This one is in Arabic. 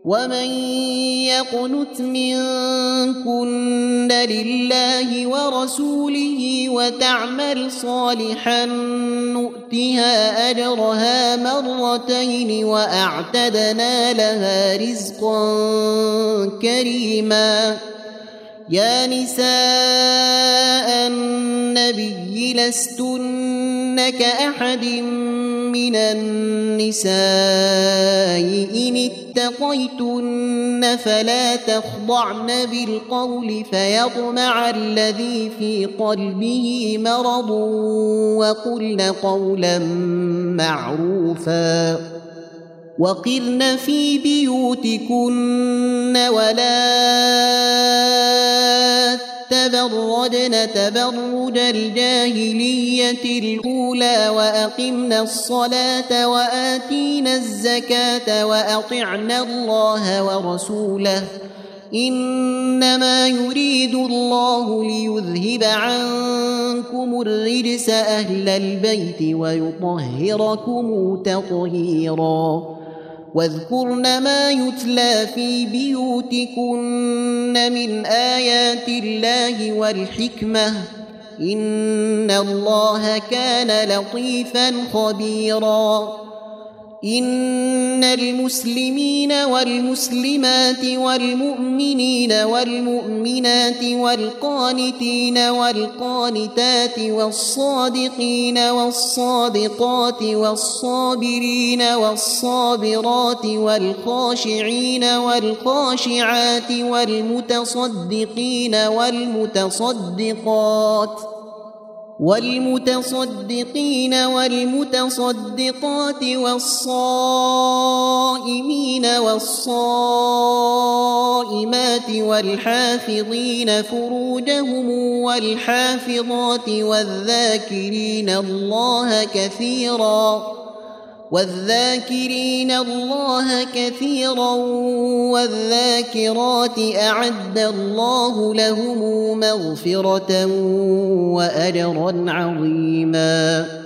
ومن يقنت منكن لله ورسوله وتعمل صالحا نؤتها أجرها مرتين وأعتدنا لها رزقا كريما. يا نساء النبي لستن كأحد من النساء إن اتقيتن فلا تخضعن بالقول فيطمع الذي في قلبه مرض وقلن قولا معروفا. وقرن في بيوتكن ولا تبرجن تبرج الجاهلية الأولى وأقمنا الصلاة وآتينا الزكاة وأطعنا الله ورسوله إنما يريد الله ليذهب عنكم الرجس أهل البيت ويطهركم تطهيرا. واذكرن ما يتلى في بيوتكن من آيات الله والحكمة إن الله كان لطيفا خبيرا. إن المسلمين والمسلمات والمؤمنين والمؤمنات والقانتين والقانتات والصادقين والصادقات والصابرين والصابرات والخاشعين والخاشعات والمتصدقين والمتصدقات والصائمين والصائمات والحافظين فروجهم والحافظات والذاكرين الله كثيرا والذاكرات أعد الله لهم مغفرة وأجرا عظيما.